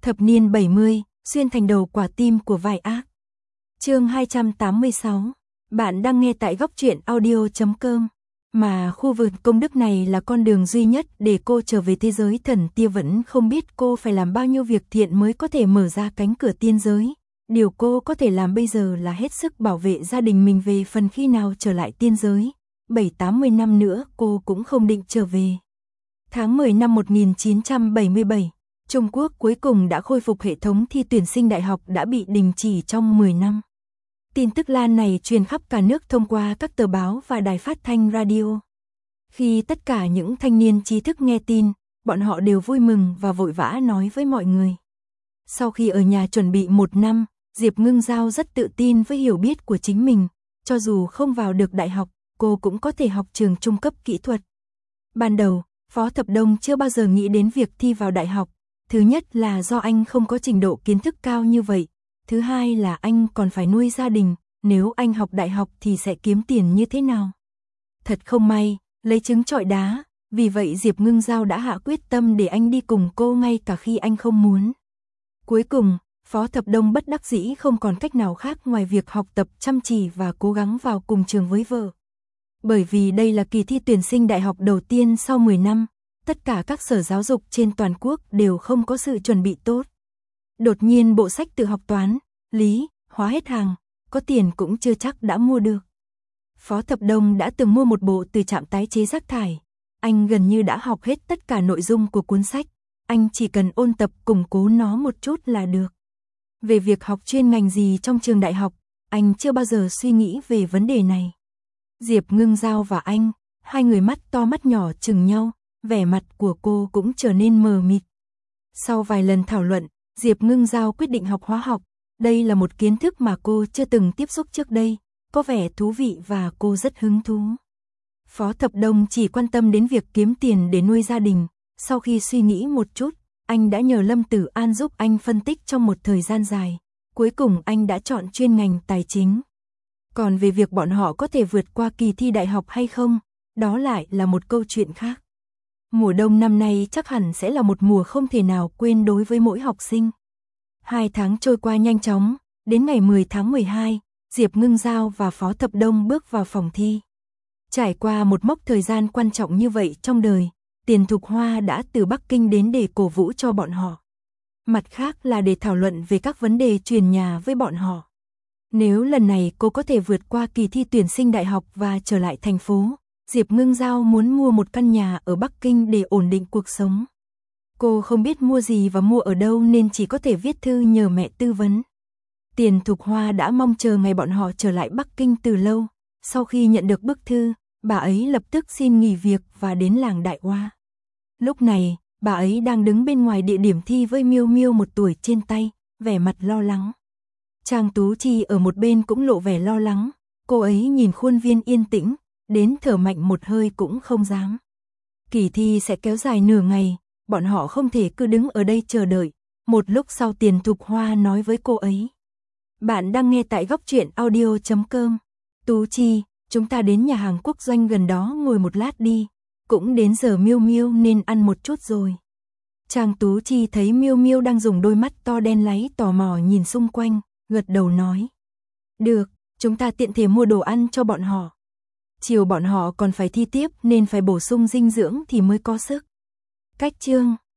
Thập niên 70, xuyên thành đầu quả tim của vai ác. Chương 286. Bạn đang nghe tại góc truyện audio.com. Mà khu vực công đức này là con đường duy nhất để cô trở về thế giới thần tia, vẫn không biết cô phải làm bao nhiêu việc thiện mới có thể mở ra cánh cửa tiên giới. Điều cô có thể làm bây giờ là hết sức bảo vệ gia đình mình, về phần khi nào trở lại tiên giới. 7-80 năm nữa cô cũng không định trở về. Tháng 10 năm 1977, Trung Quốc cuối cùng đã khôi phục hệ thống thi tuyển sinh đại học đã bị đình chỉ trong 10 năm. Tin tức lan này truyền khắp cả nước thông qua các tờ báo và đài phát thanh radio. Khi tất cả những thanh niên trí thức nghe tin, bọn họ đều vui mừng và vội vã nói với mọi người. Sau khi ở nhà chuẩn bị 1 năm, Diệp Ngưng Giao rất tự tin với hiểu biết của chính mình. Cho dù không vào được đại học, cô cũng có thể học trường trung cấp kỹ thuật. Ban đầu, Phó Thập Đông chưa bao giờ nghĩ đến việc thi vào đại học. Thứ nhất là do anh không có trình độ kiến thức cao như vậy. Thứ hai là anh còn phải nuôi gia đình, nếu anh học đại học thì sẽ kiếm tiền như thế nào? Thật không may, lấy trứng trọi đá, vì vậy Diệp Ngưng Giao đã hạ quyết tâm để anh đi cùng cô ngay cả khi anh không muốn. Cuối cùng, Phó Thập Đông bất đắc dĩ không còn cách nào khác ngoài việc học tập chăm chỉ và cố gắng vào cùng trường với vợ. Bởi vì đây là kỳ thi tuyển sinh đại học đầu tiên sau 10 năm, tất cả các sở giáo dục trên toàn quốc đều không có sự chuẩn bị tốt. Đột nhiên bộ sách tự học toán, lý, hóa hết hàng, có tiền cũng chưa chắc đã mua được. Phó Thập Đông đã từng mua một bộ từ trạm tái chế rác thải. Anh gần như đã học hết tất cả nội dung của cuốn sách. Anh chỉ cần ôn tập củng cố nó một chút là được. Về việc học chuyên ngành gì trong trường đại học, anh chưa bao giờ suy nghĩ về vấn đề này. Diệp Ngưng Giao và anh, hai người mắt to mắt nhỏ chừng nhau, vẻ mặt của cô cũng trở nên mờ mịt. Sau vài lần thảo luận, Diệp Ngưng Giao quyết định học hóa học. Đây là một kiến thức mà cô chưa từng tiếp xúc trước đây, có vẻ thú vị và cô rất hứng thú. Phó Thập Đông chỉ quan tâm đến việc kiếm tiền để nuôi gia đình. Sau khi suy nghĩ một chút, anh đã nhờ Lâm Tử An giúp anh phân tích trong một thời gian dài. Cuối cùng anh đã chọn chuyên ngành tài chính. Còn về việc bọn họ có thể vượt qua kỳ thi đại học hay không, đó lại là một câu chuyện khác. Mùa đông năm nay chắc hẳn sẽ là một mùa không thể nào quên đối với mỗi học sinh. 2 tháng trôi qua nhanh chóng, đến ngày 10 tháng 12, Diệp Ngưng Giao và Phó Thập Đông bước vào phòng thi. Trải qua một mốc thời gian quan trọng như vậy trong đời, Tiền Thục Hoa đã từ Bắc Kinh đến để cổ vũ cho bọn họ. Mặt khác là để thảo luận về các vấn đề truyền nhà với bọn họ. Nếu lần này cô có thể vượt qua kỳ thi tuyển sinh đại học và trở lại thành phố, Diệp Ngưng Giao muốn mua một căn nhà ở Bắc Kinh để ổn định cuộc sống. Cô không biết mua gì và mua ở đâu nên chỉ có thể viết thư nhờ mẹ tư vấn. Tiền Thục Hoa đã mong chờ ngày bọn họ trở lại Bắc Kinh từ lâu. Sau khi nhận được bức thư, bà ấy lập tức xin nghỉ việc và đến làng Đại Oa. Lúc này, bà ấy đang đứng bên ngoài địa điểm thi với Miêu Miêu 1 tuổi trên tay, vẻ mặt lo lắng. Trang Tú Chi ở một bên cũng lộ vẻ lo lắng, cô ấy nhìn khuôn viên yên tĩnh, đến thở mạnh một hơi cũng không dám. Kỳ thi sẽ kéo dài nửa ngày, bọn họ không thể cứ đứng ở đây chờ đợi. Một lúc sau Tiền Thục Hoa nói với cô ấy. Bạn đang nghe tại góc truyện audio.com. Tú Chi, chúng ta đến nhà hàng quốc doanh gần đó ngồi một lát đi. Cũng đến giờ Miêu Miêu nên ăn một chút rồi. Trang Tú Chi thấy Miêu Miêu đang dùng đôi mắt to đen láy tò mò nhìn xung quanh, gật đầu nói. Được, chúng ta tiện thể mua đồ ăn cho bọn họ. Chiều bọn họ còn phải thi tiếp nên phải bổ sung dinh dưỡng thì mới có sức. Cách chương